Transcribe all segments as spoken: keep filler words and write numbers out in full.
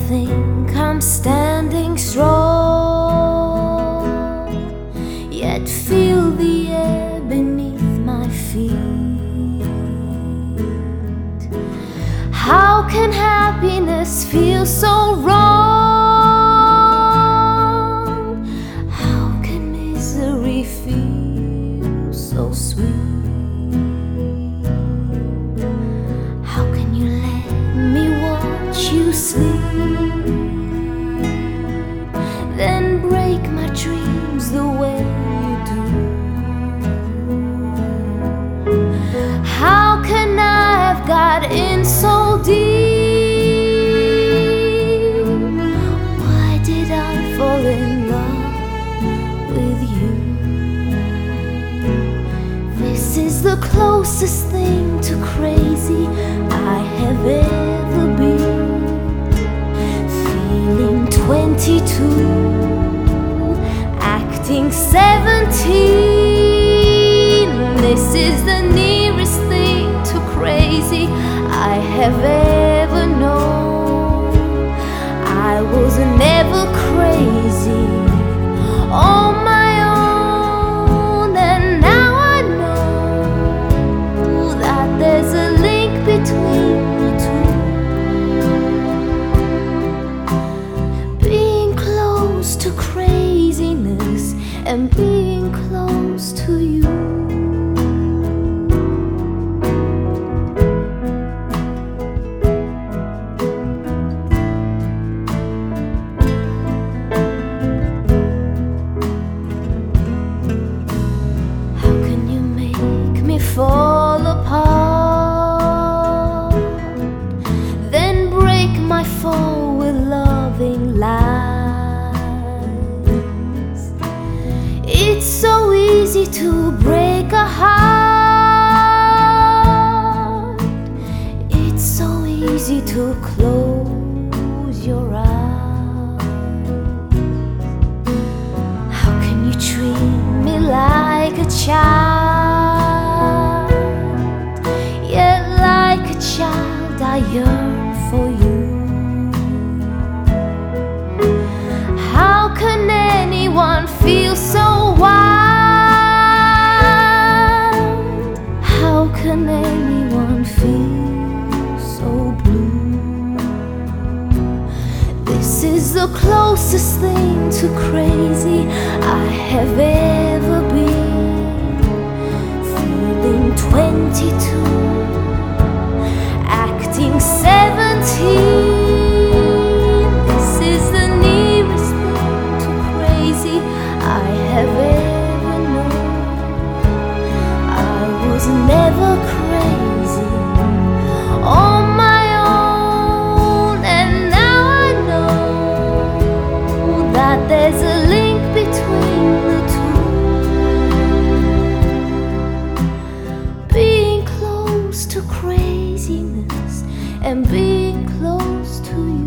think I'm standing strong, yet feel the air beneath my feet. How can happiness feel so wrong? How can misery feel so sweet? How can you let me watch you sleep, then break my dreams the way you do? How can I have got in so deep? Why did I fall in love with you? This is the closest thing to crazy I have ever been. Feeling twenty-two, acting seventeen. This is the nearest thing to crazy I have ever known. I was never crazy on my own, and now I know that there's a link between the two. Being close to craziness and being close to you. Fall apart, then break my fall with loving lies. It's so easy to break a heart. It's so easy to close your eyes. How can you treat me like a child? Child, I yearn for you. How can anyone feel so wild? How can anyone feel so blue? This is the closest thing to crazy I have ever been. Feeling twenty-two, acting seventeen. This is the nearest thing to crazy I have ever known. I was never crazy on my own, and now I know that there's a link between the two. Being close to craziness and being close to you.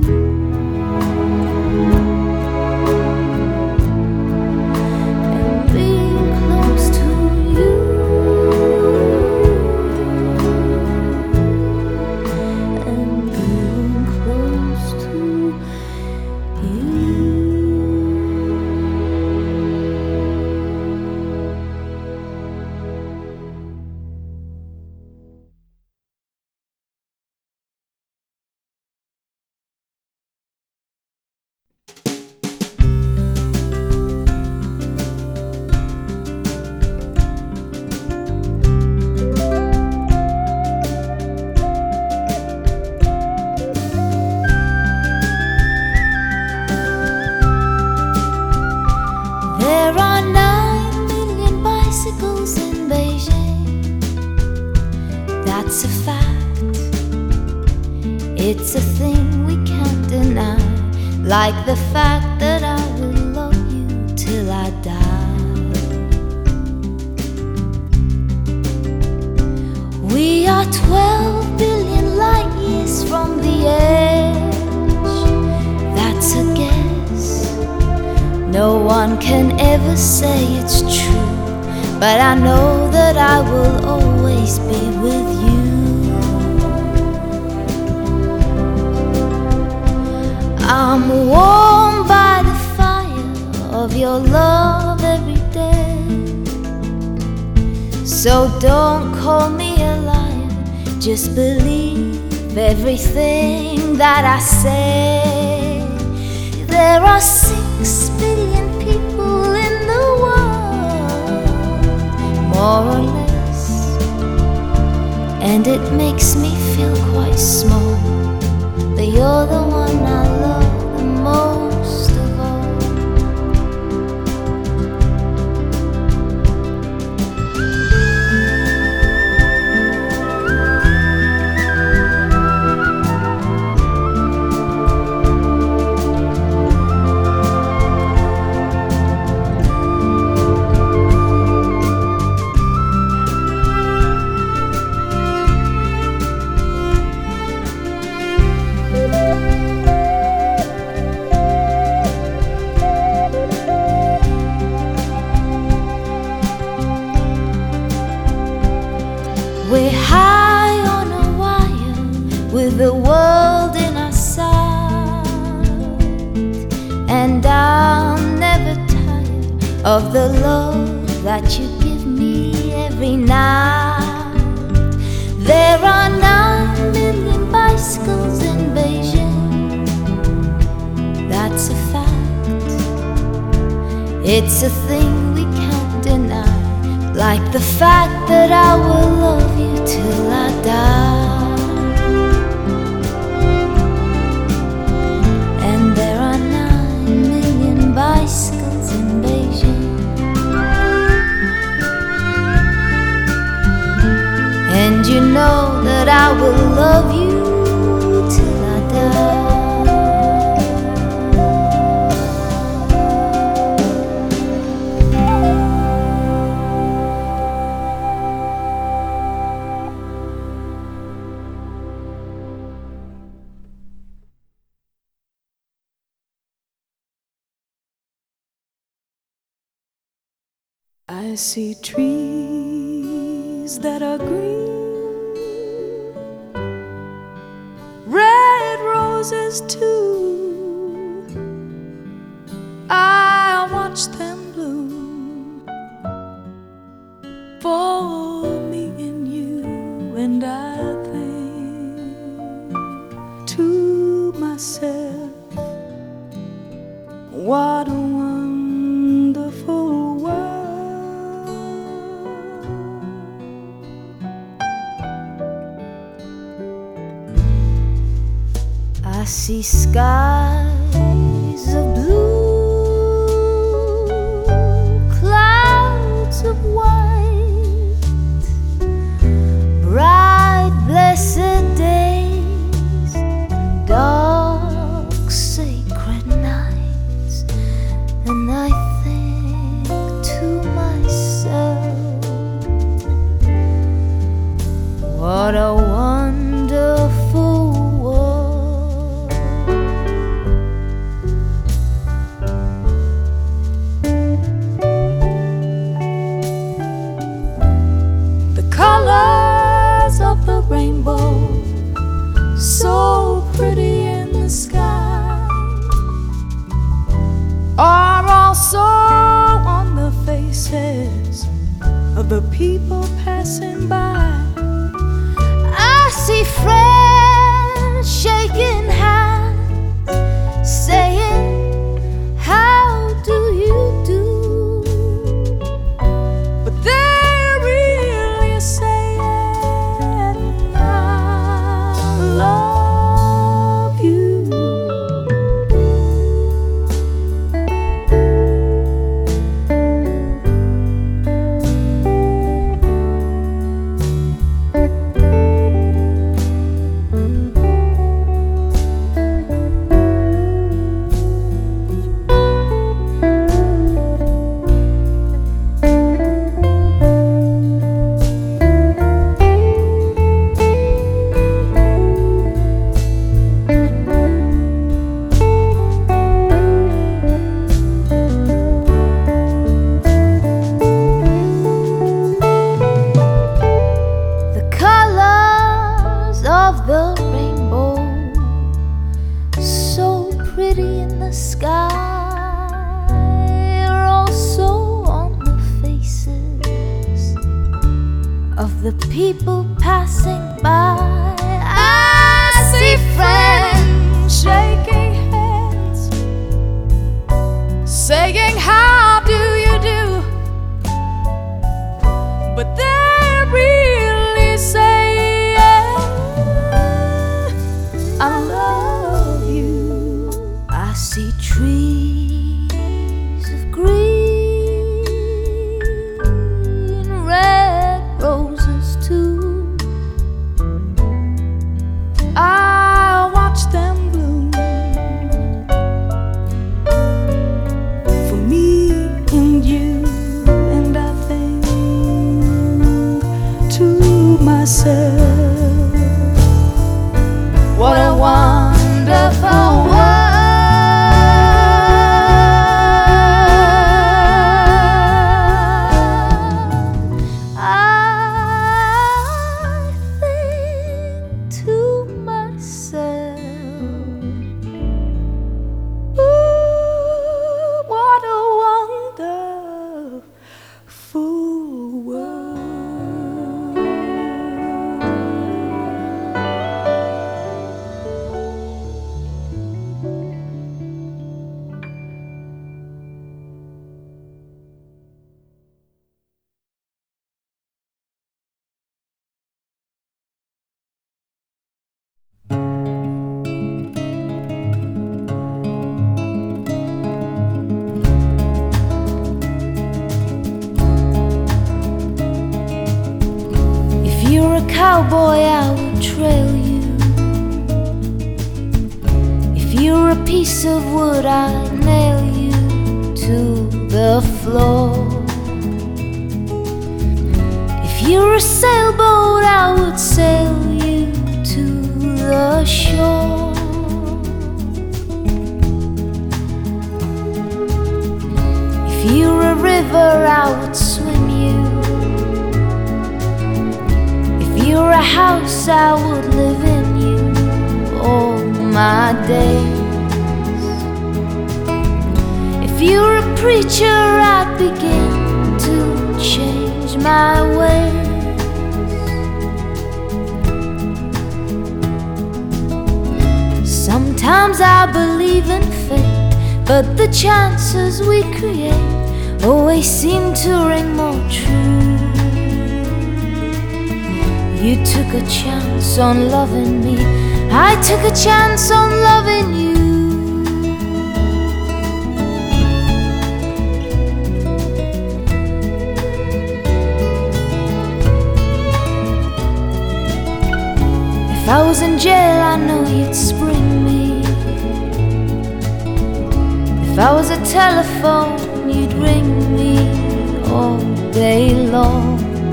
And being close to you. And being close to you. There are nine million bicycles in Beijing. That's a fact. It's a thing we can't deny, like the fact that I will love you till I die. We are twelve billion light years from the edge. That's a guess. No one can ever say it's true, but I know that I will always be with you. I'm warmed by the fire of your love every day. So don't call me a liar, just believe everything that I say. There are six billion people in the world, more or less, and it makes me feel quite small. But you're the one I love the most of all. We're high on a wire with the world in our sight, and I'll never tire of the love that you give me every night. There are nine million bicycles in Beijing, that's a fact. It's a thing we can't deny, like the fact that I will love you till I die. And there are nine million bicycles in Beijing, and you know that I will love you till I die. I see trees that are green, red roses too. I watch them bloom for me and you, and I think to myself, what a wonderful world. I see skies of blue, clouds of white, bright blessed days, dark sacred nights, and I think to myself, what a wonderful world. The colors of the rainbow, so pretty in the sky, are also on the faces of the people passing by. I see friends shaking hands, saying, how do you do? But they're really saying, I love you. the people passing by. I see friends shaking hands, saying how do you do, but they're really saying I love you. I see trees of green, red roses too. I watch them bloom for me and you, and I think to myself, What a wonderful world. If you're a cowboy, I will trail you. If you're a piece of wood, I'd nail you to the floor. If you're a sailboat, I would sail you to the shore. If you're a river, I would swim you. If you're a house, I would live in you all my days. If you're a preacher, I'd begin to change my ways. Sometimes I believe in fate, but the chances we create always seem to ring more true. You took a chance on loving me, I took a chance on loving you. If I was in jail, I know you'd spring me. If I was a telephone, you'd ring me all day long.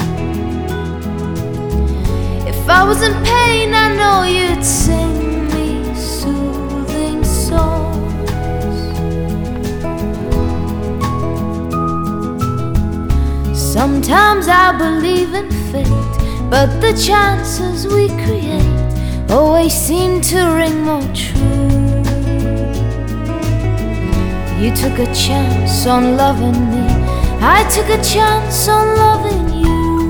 If I was in pain, I know you'd sing me soothing songs. Sometimes I believe in fate, but the chances we create always seem to ring more true. You took a chance on loving me, I took a chance on loving you.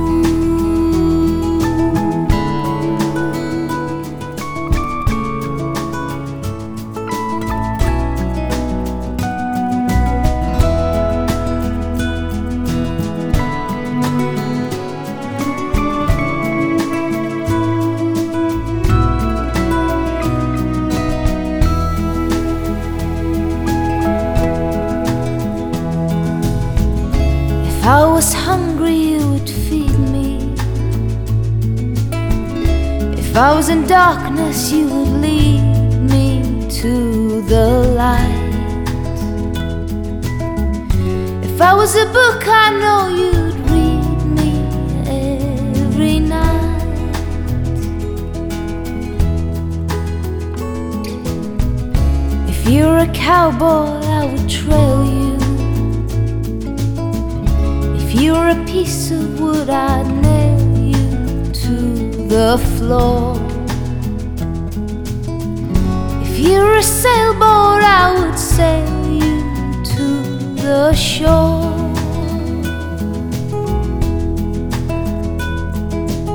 If I was hungry, you would feed me. If I was in darkness, you would lead me to the light. If I was a book, I know you'd read me every night. If you're a cowboy, I would trail you. If you're a piece of wood, I'd nail you to the floor. If you're a sailboat, I would sail you to the shore.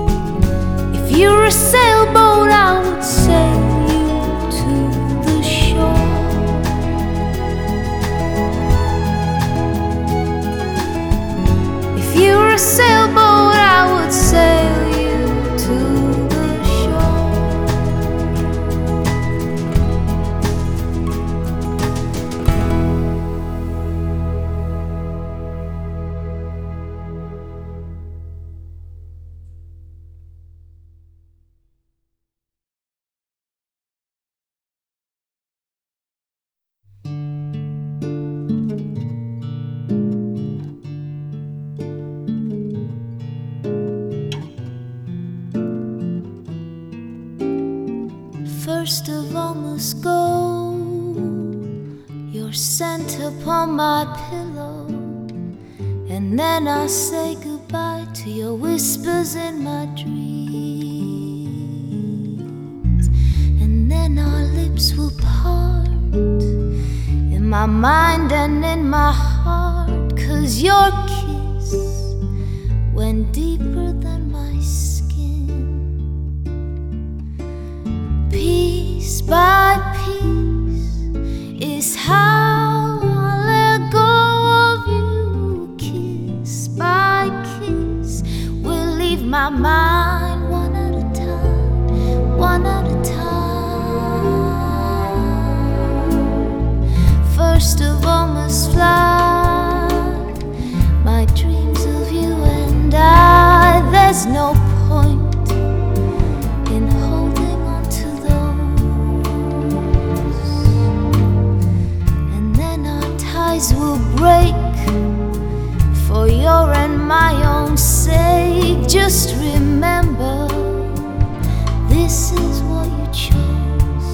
first of all must go. Your scent upon my pillow, and then I'll say goodbye to your whispers in my dreams. And then our lips will part in my mind and in my heart, 'cause your kiss went deeper than my skin. Piece by piece is how I let go of you. Kiss by kiss will leave my mind one at a time, one at a time. First of all must fly my dreams of you and I. There's no point in holding on to those, and then our ties will break for your and my own sake. Just remember, this is what you chose.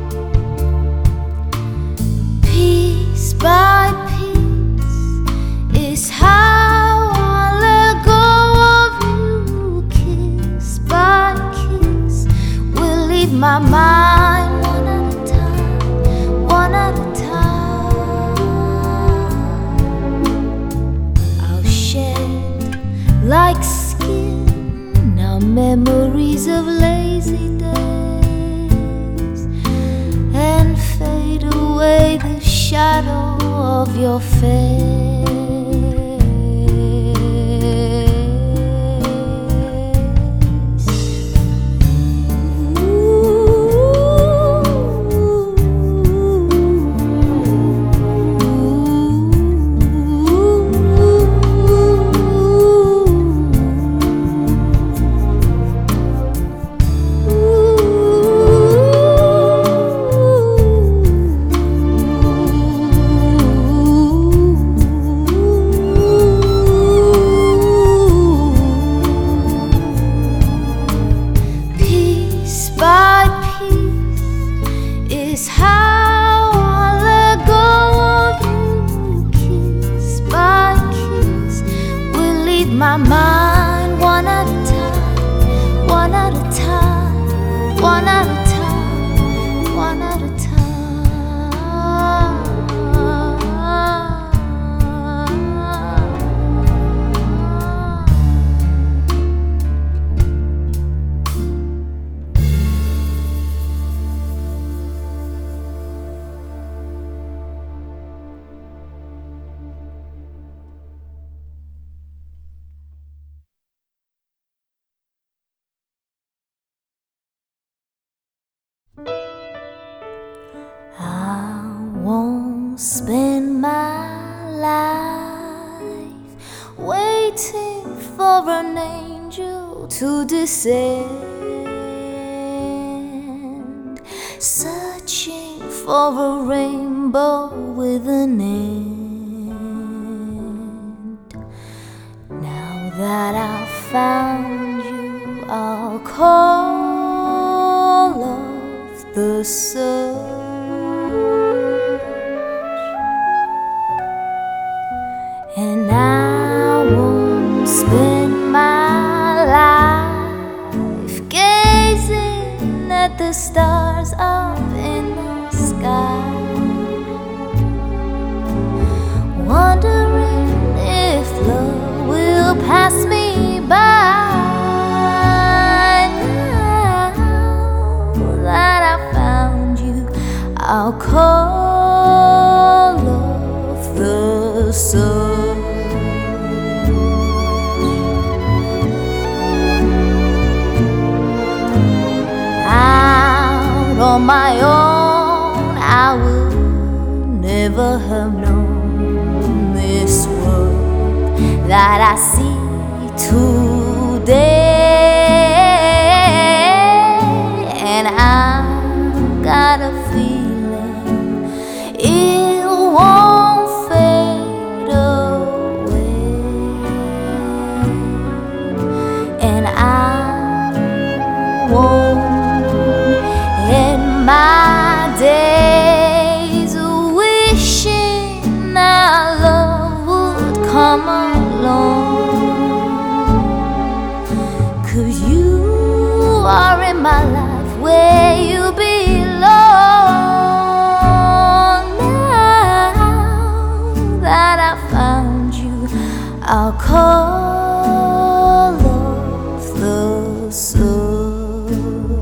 Piece by piece is how I let go of you. Kiss by kiss will leave my mind one at a time, one at a time. I'll shed like skin now memories of lazy days, and fade away the shadow of your face. My mind one at a time, one at a time, one at a time, one at a spend my life waiting for an angel to descend, searching for a rainbow with an end. Now that I've found you, I'll call off the search, and I won't spend my life gazing at the stars up in the sky, wondering if love will pass me by. Now that I found you, I'll call off the search. On my own, I would never have known this world that I see today. And I've got a feeling it won't fade away, and I won't end my days wishing our love would come along, 'cause you are in my life where you belong. Now that I found you, I'll call off the search.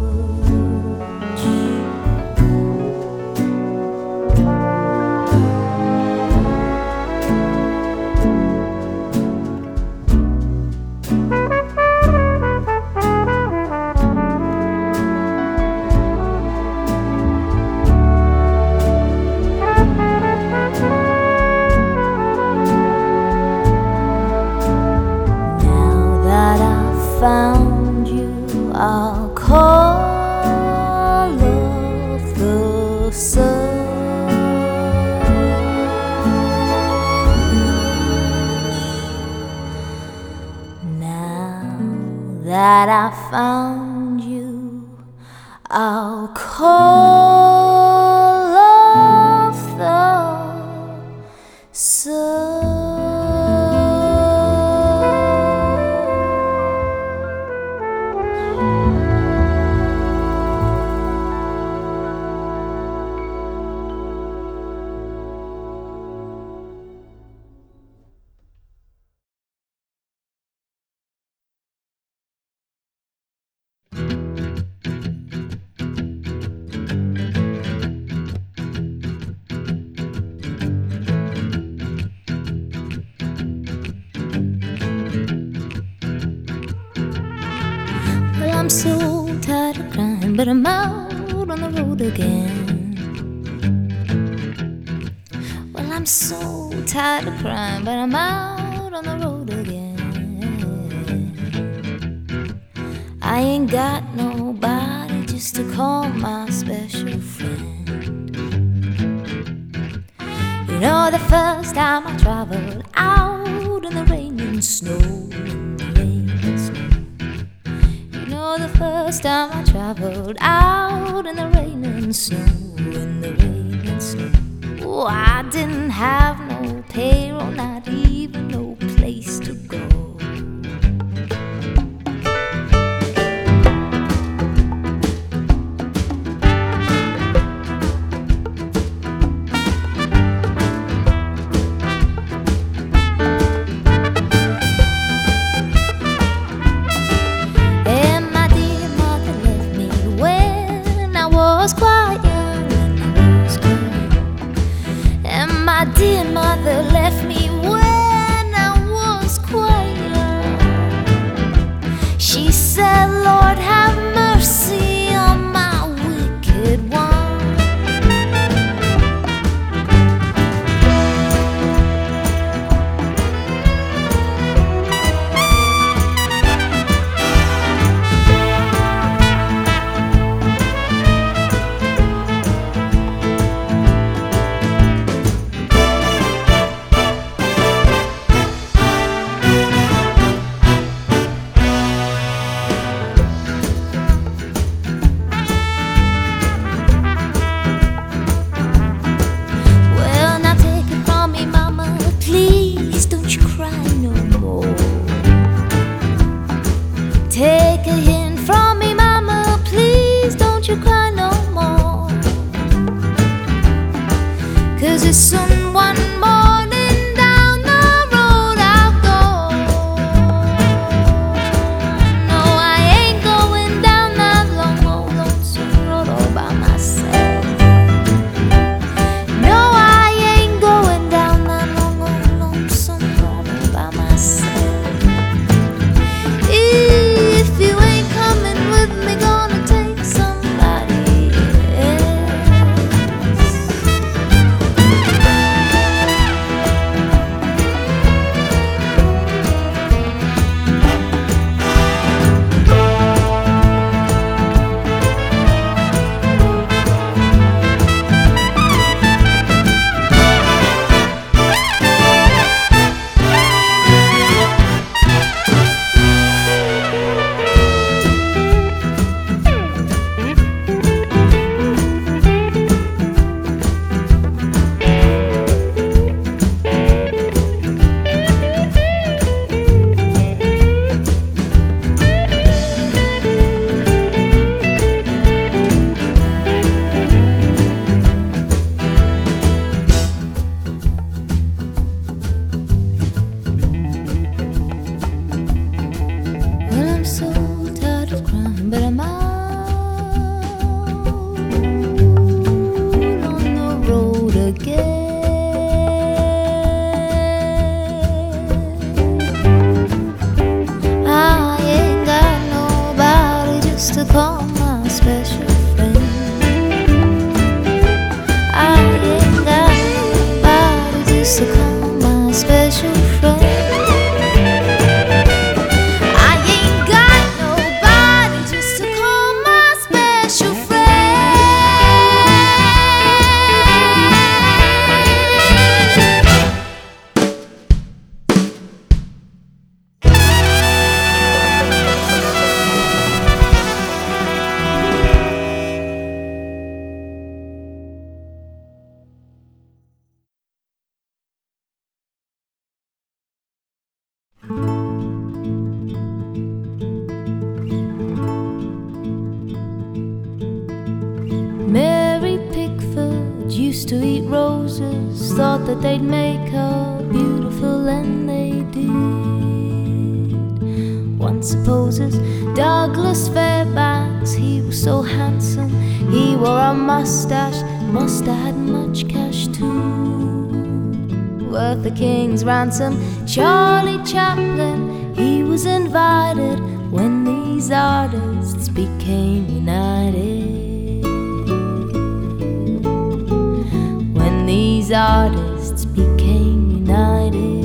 Found you, I'll call off the search. Now that I found you, I'll call off the search. I'm so tired of crying, but I'm out on the road again. Well, I'm so tired of crying, but I'm out on the road again. I ain't got nobody just to call my special friend. You know, the first time I traveled out in the rain and snow, in the rain and snow. The first time I traveled out in the rain and snow, in the rain and snow. Oh, I didn't have no payroll, not even no place to go. My dear mother left me when I was quite young. She said, Lord, have mercy on my wicked one. Take a hint from me, mama, please don't you cry no more. 'Cause it's soon one morning down the road I'll go. No, I ain't going down that long old lonesome road all by myself. No, I ain't going down that long old lonesome road all by myself. If you ain't coming with me, gonna take somebody else. used to eat roses, thought that they'd make her beautiful, and they did. One supposes Douglas Fairbanks, he was so handsome, he wore a mustache, must have had much cash too, worth a king's ransom. Charlie Chaplin, he was invited when these artists became united. When these artists became united.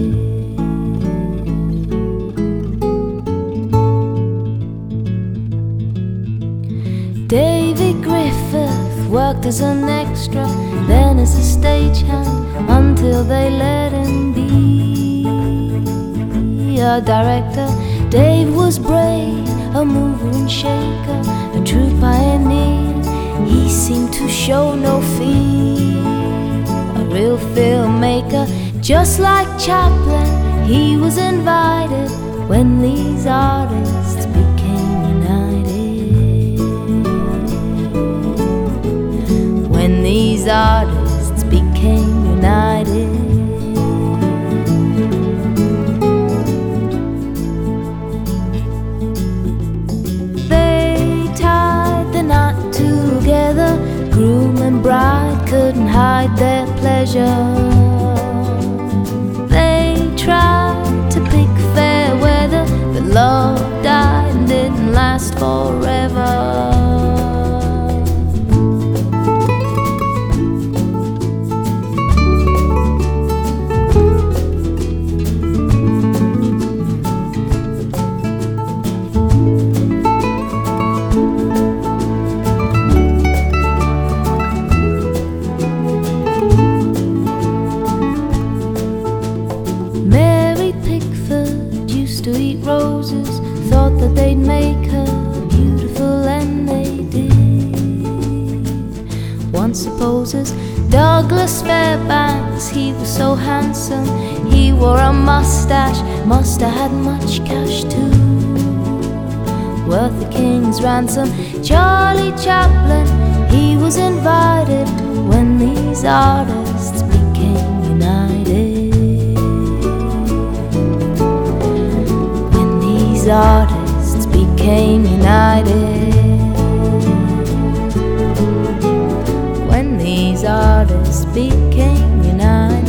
Davy Griffith worked as an extra, then as a stagehand, until they let him be a director. Dave was brave, a mover and shaker, a true pioneer. He seemed to show no fear, a real filmmaker. Just like Chaplin, he was invited when these artists became united. When these artists became united. Together, groom and bride couldn't hide their pleasure. They tried to pick fair weather, but love died and didn't last forever. To eat roses, thought that they'd make her beautiful, and they did. One supposes Douglas Fairbanks, he was so handsome, he wore a mustache, must have had much cash too, worth a king's ransom. Charlie Chaplin, he was invited when these artists became united. These artists became united. When these artists became united.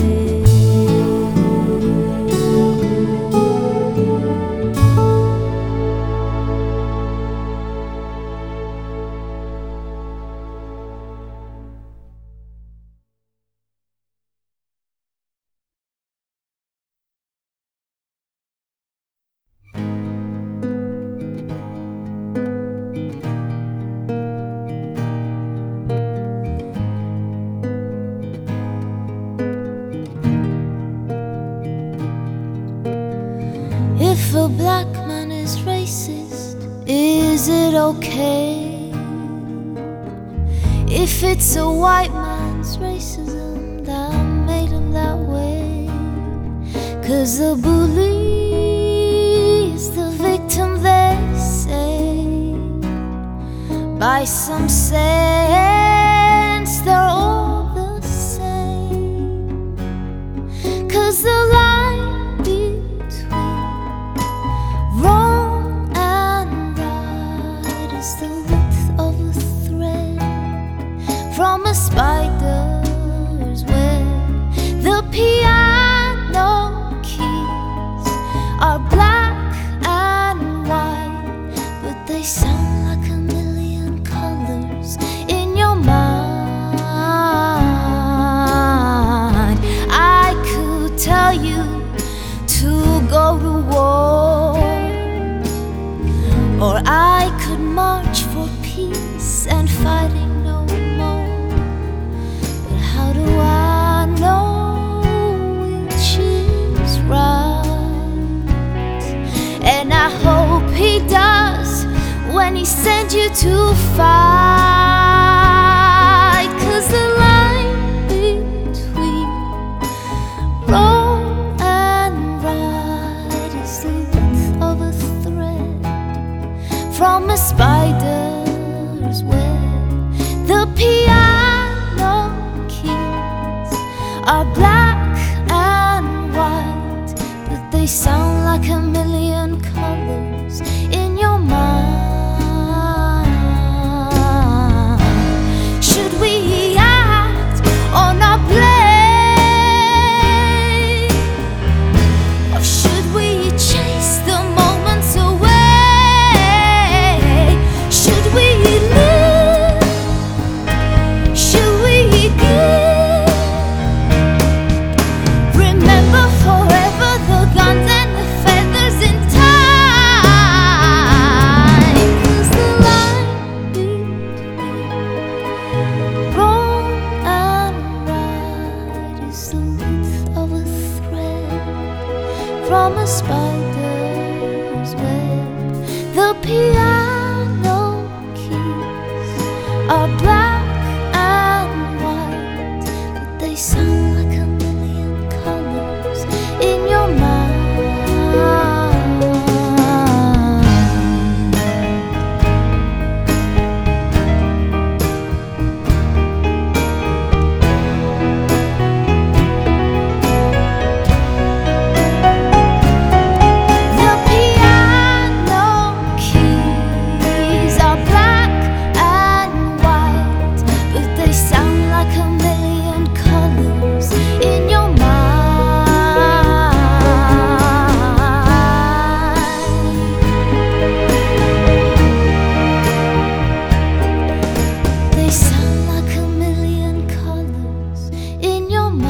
If a black man is racist, is it okay? If it's a white man's racism that made him that way? 'Cause the bully is the victim, they say. By some sense they're all the same. 'Cause the line wrong and right is the width of a thread from a spider's web. The piano keys are black and white, but they sound like a million colors in your mind. I could tell you to go to war, or I could march for peace and fighting no more. But how do I know which is right? And I hope he does when he sends you to fight. 'Cause the line between wrong and right is the width of a thread from a spider's web. The piano keys are black and white, but they sound like a million colors in your mind. Should we act or not play? Or should we chase the moments away? Should we live? Should we give? Remember forever the guns and the feathers in time. 'Cause the line between wrong and right is the width of a thread from a spider's web. The piano keys are black and white, but they sound like a million colors in your mind. The piano keys are black and white, but they sound like a million colors in your mind. They sound like a million colors in your mind.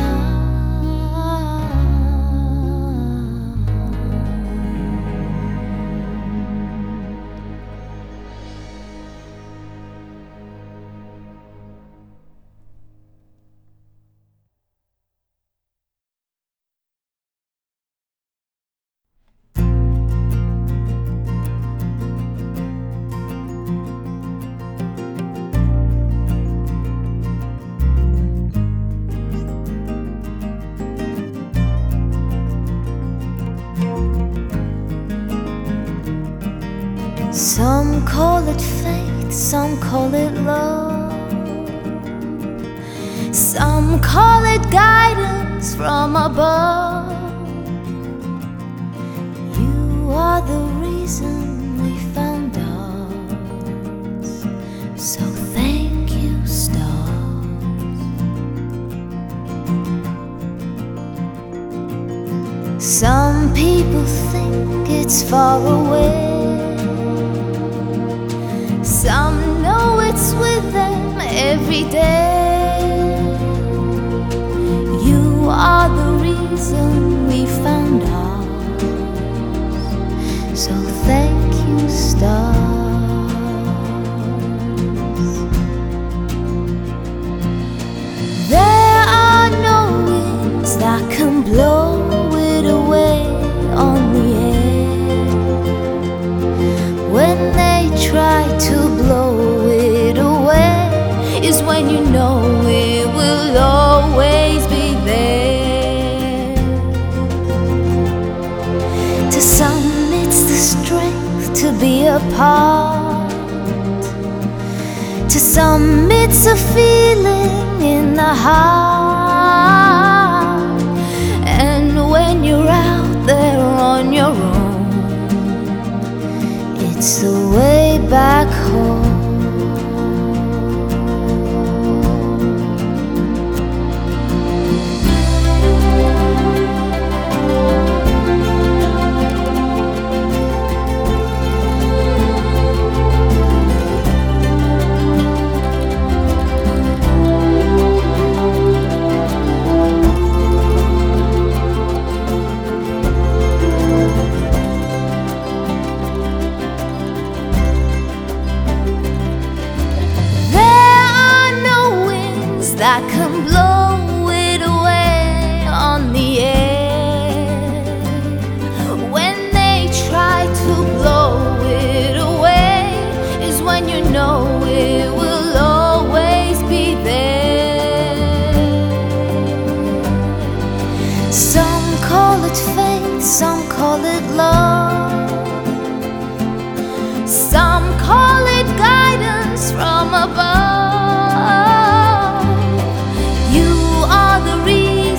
Some call it fate, some call it love, some call it guidance from above. You are the reason we found ours, so thank you, stars. Some people think it's far away, some know it's with them every day. You are the reason we found ours, so thank you, stars. There are no winds that can blow it away on the air. When they try to blow it away is when you know it will always be there. To some it's the strength to be apart, to some it's a feeling in the heart. And when you're out there on your own, it's the way back home. That can blow it away on the air. When they try to blow it away is when you know it will always be there. Some call it fate, some call it love, some call it guidance from above. You are the reason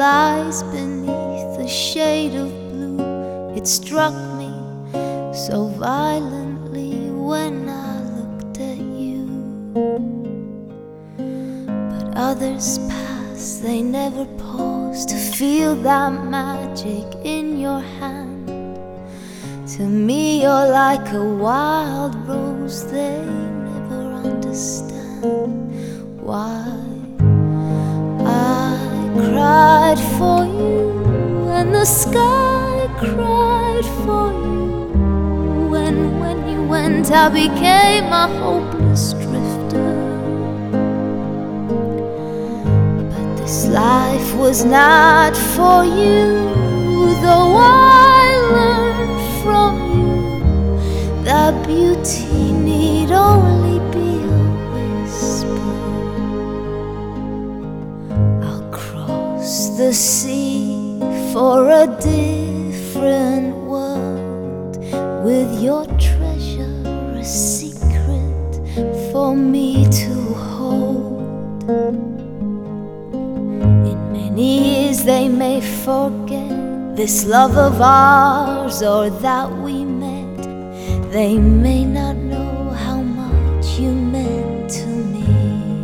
lies beneath the shade of blue. It struck me so violently when I looked at you. But others pass, they never pause to feel that magic in your hand. To me you're like a wild rose, they never understand why. I cried for you and the sky cried for you. And when you went I became a hopeless drifter. But this life was not for you, though I learned from you that beauty need only be a whisper. I'll cross the sea for a different world, with your treasure a secret for me to hold. In many years they may forget this love of ours, or that we met. They may not know how much you meant to me.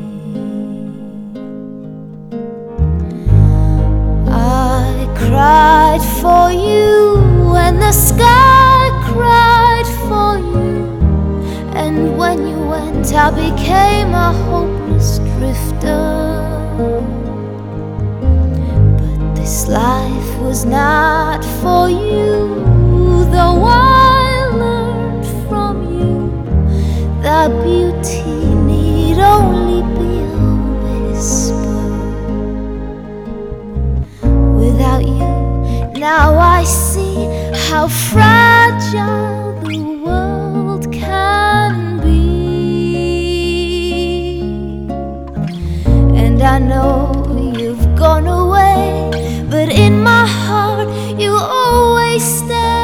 I cried for you and the sky cried for you. And when you went I became a hopeless drifter. This life was not for you, though I learned from you that beauty need only be a whisper. Without you, now I see how fragile the world can be. And I know you've gone away, but in my heart you always stay.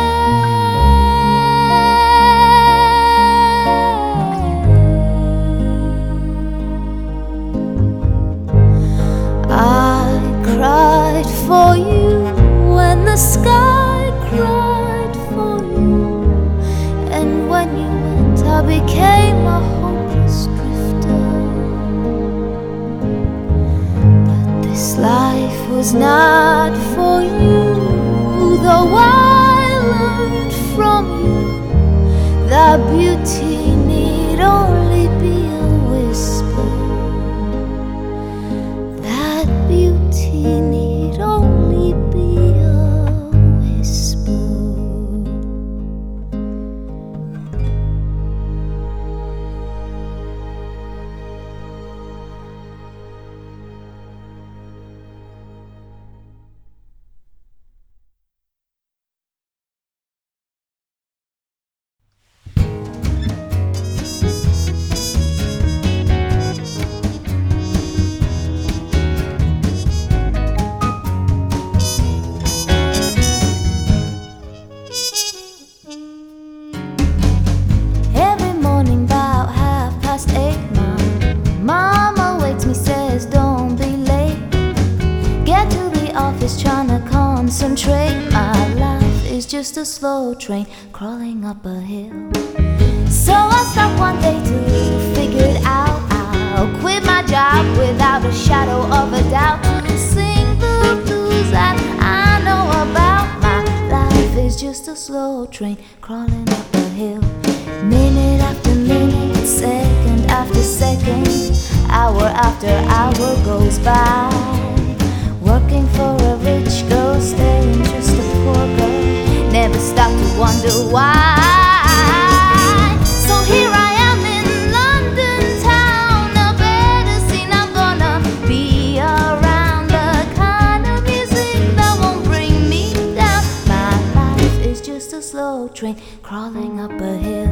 I cried for you when the sky cried for you. And when you went I became a hopeless drifter. But this life was not for you, though I learned from you that beauty need only be a whisper. That beauty need only be a whisper. Concentrate, my life is just a slow train crawling up a hill. So I stopped one day to figure it out. I'll quit my job without a shadow of a doubt to sing the blues that I know about. My life is just a slow train crawling up a hill. Minute after minute, second after second, hour after hour goes by. Working for a rich girl, staying just a poor girl. Never stop to wonder why. So here I am in London town, a better scene I'm gonna be around. The kind of music that won't bring me down. My life is just a slow train crawling up a hill.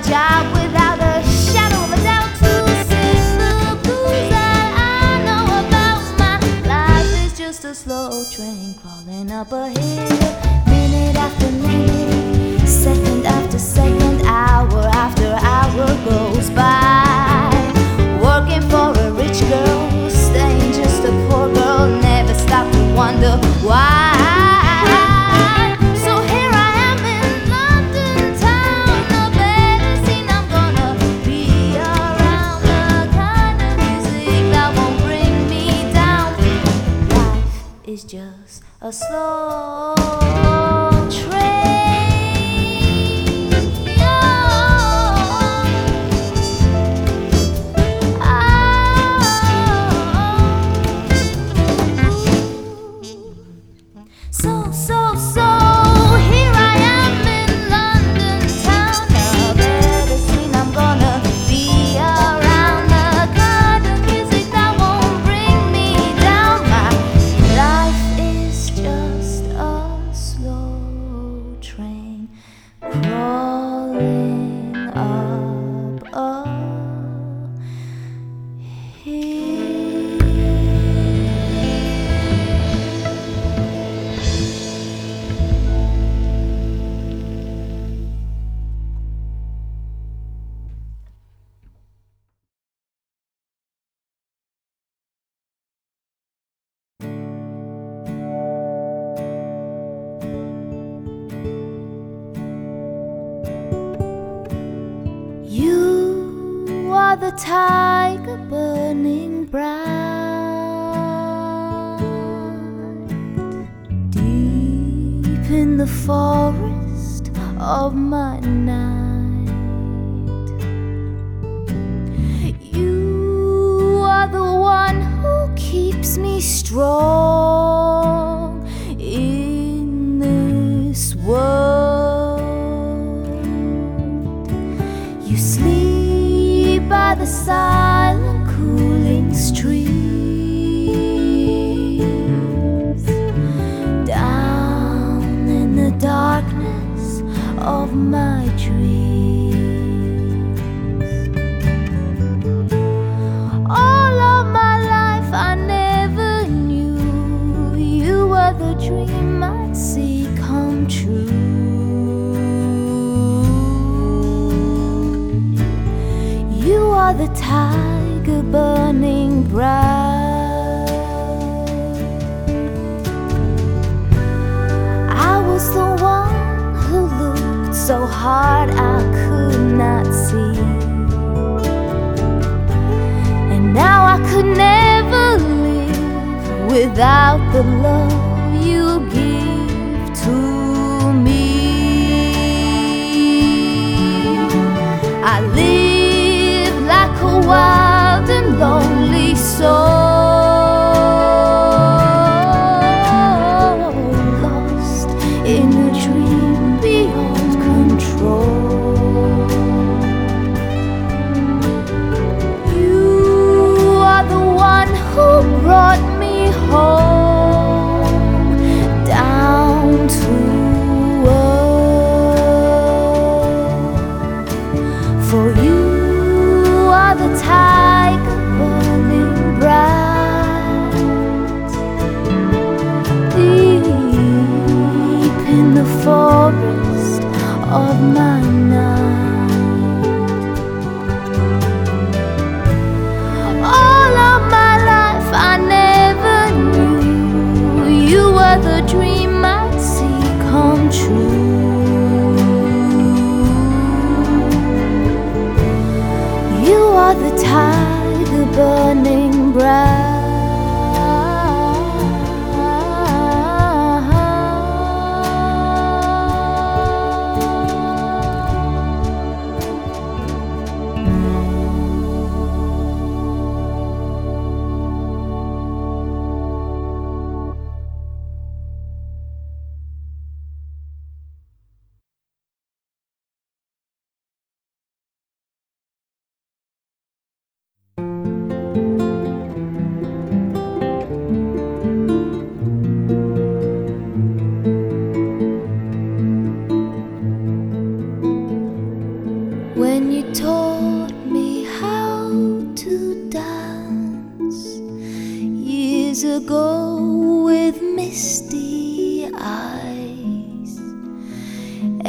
job without a shadow of a doubt to sing the blues that I know about. My life is just a slow train crawling up a hill, minute after minute, second after second, hour after hour goes by. Working for a rich girl, staying just a poor girl, never stop to wonder why. So here I am in London town, a better scene I'm gonna be around, the kind of music that won't bring me down. Life is just a slow train. So, so, so, here I am in London town, a better scene I'm gonna be around, the kind of music that won't bring me down. My life is just a slow train crawling up a hill. You are the tiger burning bright, deep in the forest of my night. You are the one who keeps me strong in this world. You sleep by the silent cooling streams, down in the darkness of my dreams. All of my life I never knew you were the dream I'd see come true. You are the tiger burning bright. I was the one who looked so hard I could not see, and now I could never live without the love you give to me. I live like a wild and lonely soul, lost in a dream beyond control. You are the one who brought me home, down to earth. For you are the tiger burning bright, deep in the forest of my night. All of my life I never knew you were the dream I'd see come true. You are the tiger burning bright.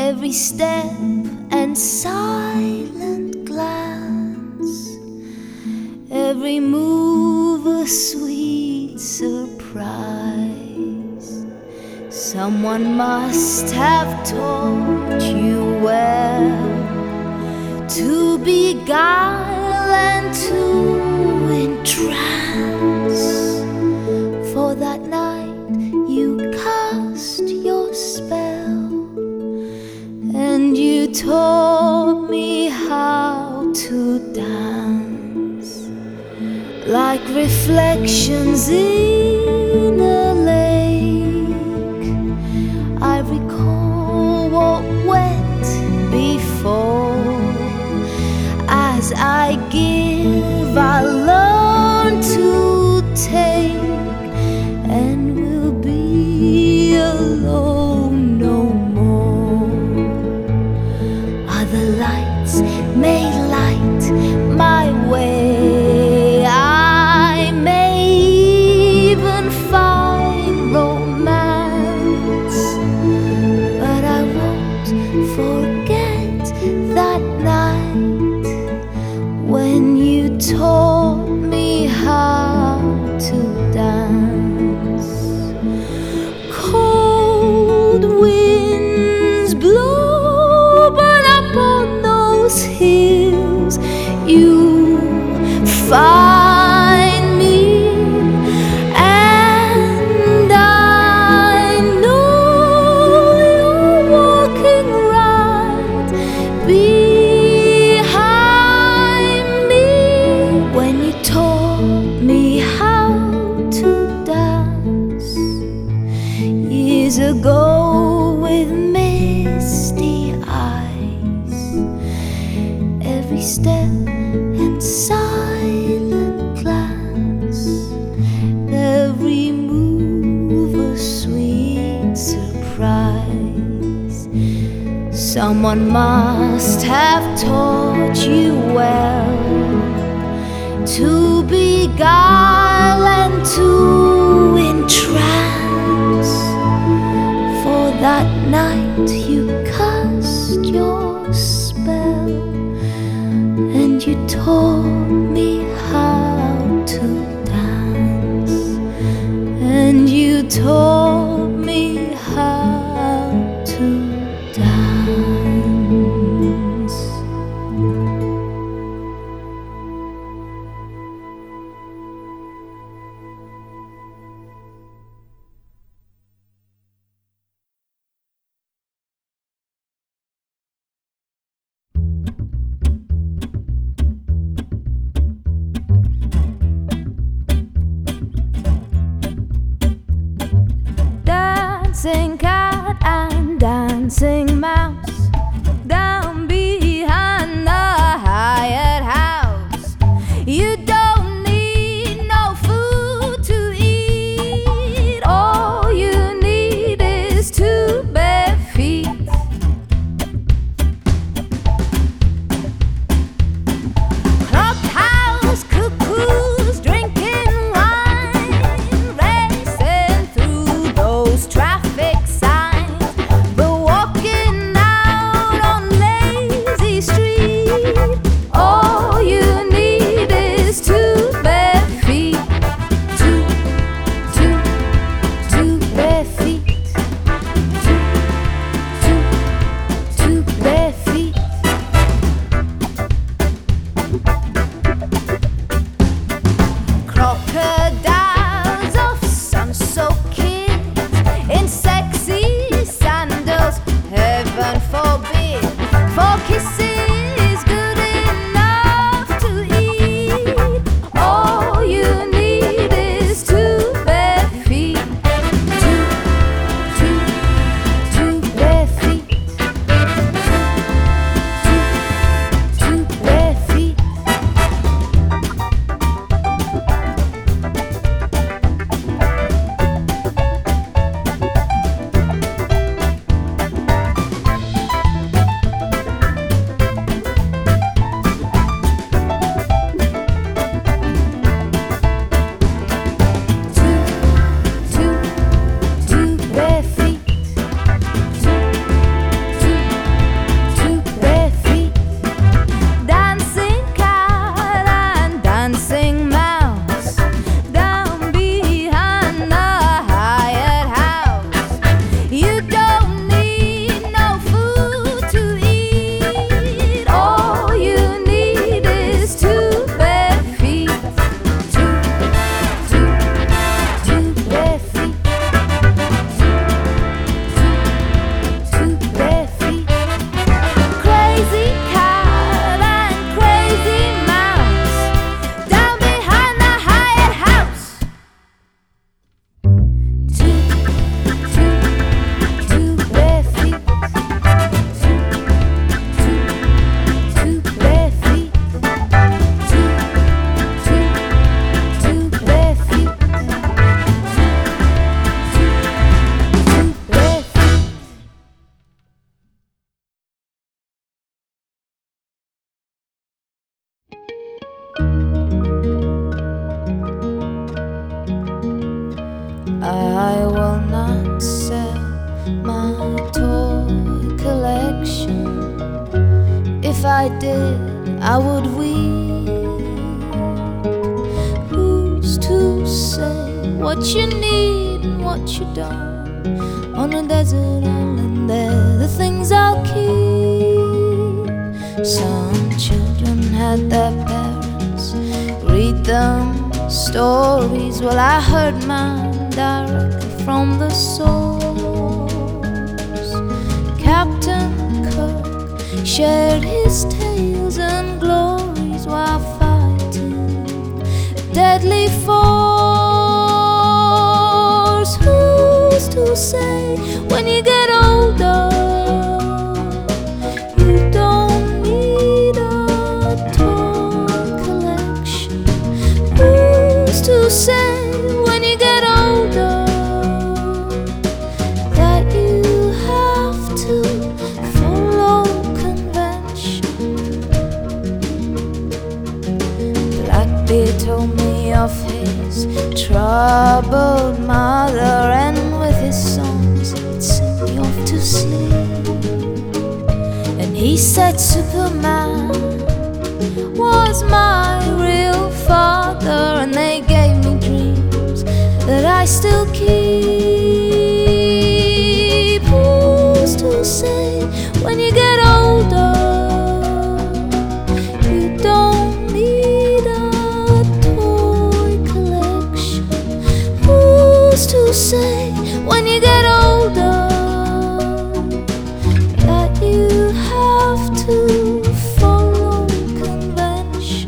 every step and silent glance, every move a sweet surprise. Someone must have taught you well to beguile and to entrance. For that night you cast your spell, and you taught me how to dance like reflections in a lake. I recall what went before. As I give, I learn to take, and will be alone no more. Other lights may light my way. I may even find romance, but I won't forget that night when you taught me how to dance. Cold winds blow, but up on those hills you find me, and I know you're walking right behind me. When you taught me how to dance years ago with misty eyes, every step and silent glance, every move a sweet surprise. Someone must have taught you well to beguile and to entrance. For that night you cast your spell, and you taught me how to dance, and you taught me how to dance. Dancing cat and dancing mouse down behind the Hyatt House. You don't need no food to eat. All you need is two bare feet. Clubhouse cuckoos drinking wine, racing through those traffic signs, but walking I did, I would weep. Who's to say what you need and what you don't? On a desert island, they're the things I'll keep. Some children had their parents read them stories. Well, I heard mine directly from the source. Captain Kirk shared his tales and glories while fighting a deadly force. Who's to say when you get older you don't need a toy collection? Who's to say when you get older that you have to follow convention? Blackbeard told me of his troubled mother, and with his songs he'd sing me off to sleep. And he said Superman was my real father, and they gave me dreams that I still keep. Who's to say when you get older you don't need a toy collection? Who's to say when you get older that you have to follow convention?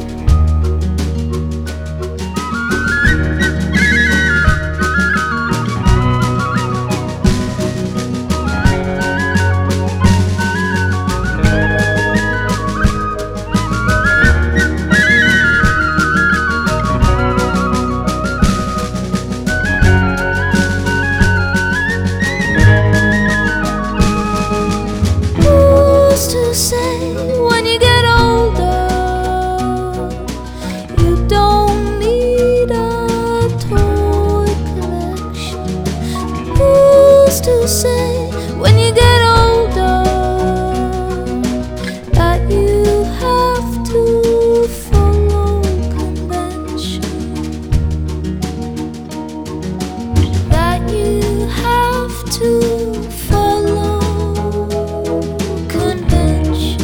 Who's to say when you get older you don't need a toy collection? Who's to say when you get older that you have to follow convention? That you have to follow convention.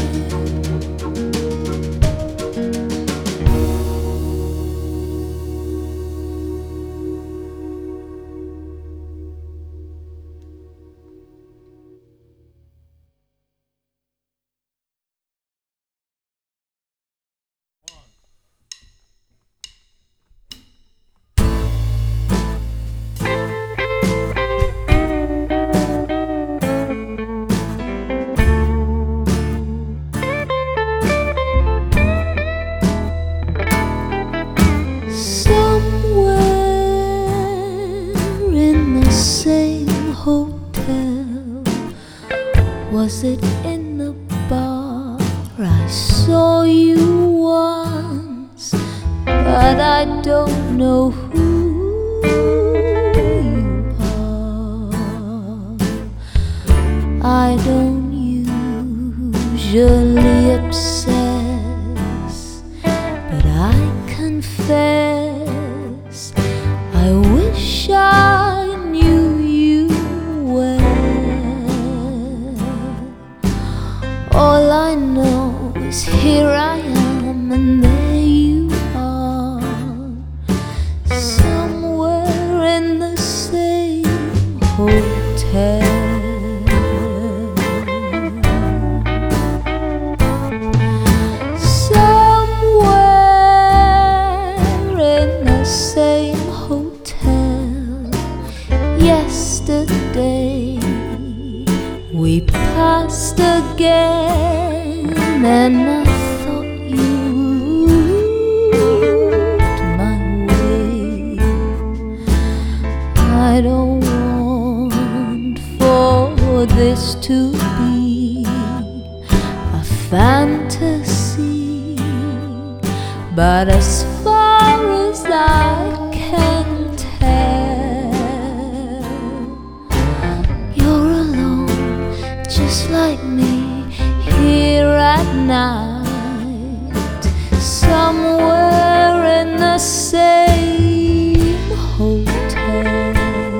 Somewhere in the same hotel, was it in the bar? I saw you once, but I don't know who you are. I don't usually obsess, but I confess I wish I knew you well. All I know is here I am and there you are, somewhere in the same hotel. Same hotel. Yesterday we passed again, and I thought you looked my way. I don't want for this to be a fantasy, but as far as I can tell, you're alone just like me here at at night, somewhere in the same hotel.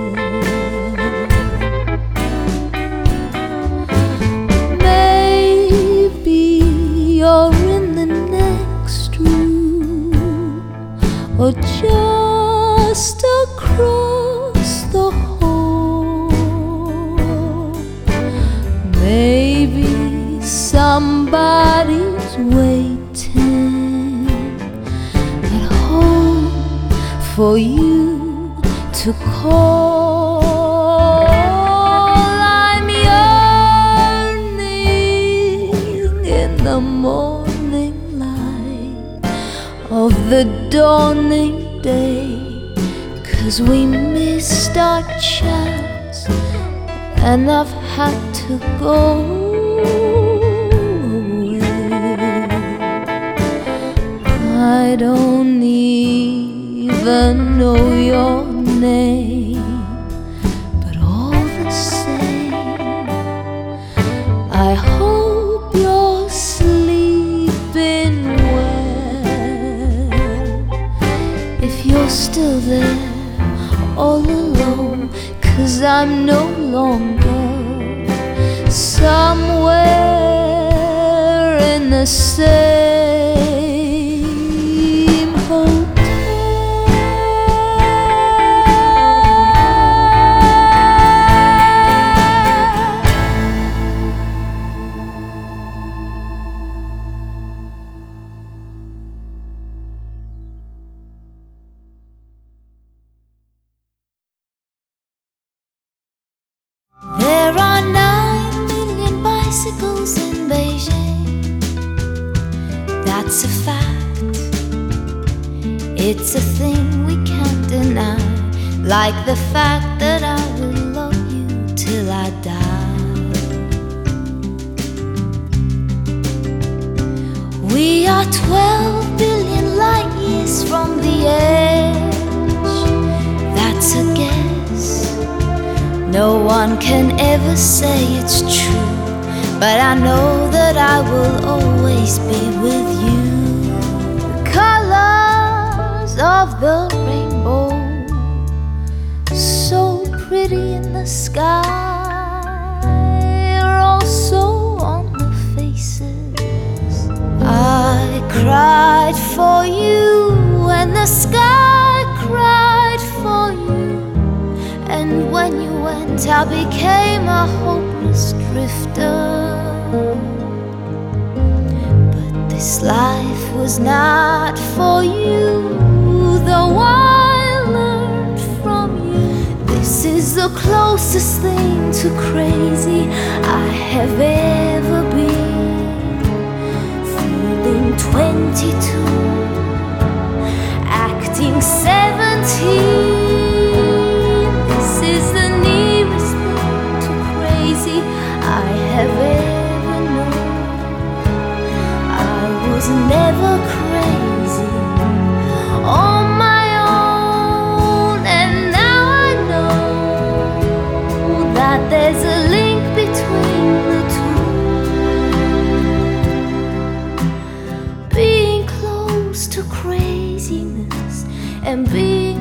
Maybe you're in the next room, or just across the hall. Maybe somebody's waiting at home for you to call. I'm yearning in the morning light of the dawning day, 'cause we missed our chance and I've had to go away. I don't even know your name, but all the same, I hope you're sleeping well. If you're still there all alone, 'cause I'm no longer somewhere in the same hotel. There are nine million bicycles in Beijing. That's a fact. It's a thing we can't deny, like the fact that I will love you till I die. We are twelve billion light years from the edge. That's a guess. No one can ever say it's true, but I know that I will always be with you. The colors of the rainbow, so pretty in the sky, are also on the faces. I cried for you and the sky cried for you, and when you went I became a hopeless drifter. But this life was not for you, though I learned from you. This is the closest thing to crazy I have ever been. Feeling twenty-two, acting seventeen. This is the nearest thing to crazy I have ever known. I was never crazy on my own, and now I know that there's a link between the two. Being close to craziness and being